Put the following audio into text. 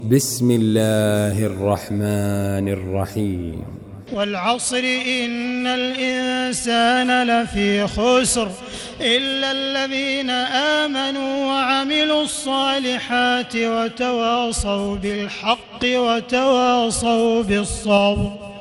بسم الله الرحمن الرحيم. والعصر إن الإنسان لفي خسر إلا الذين آمنوا وعملوا الصالحات وتواصوا بالحق وتواصوا بالصبر.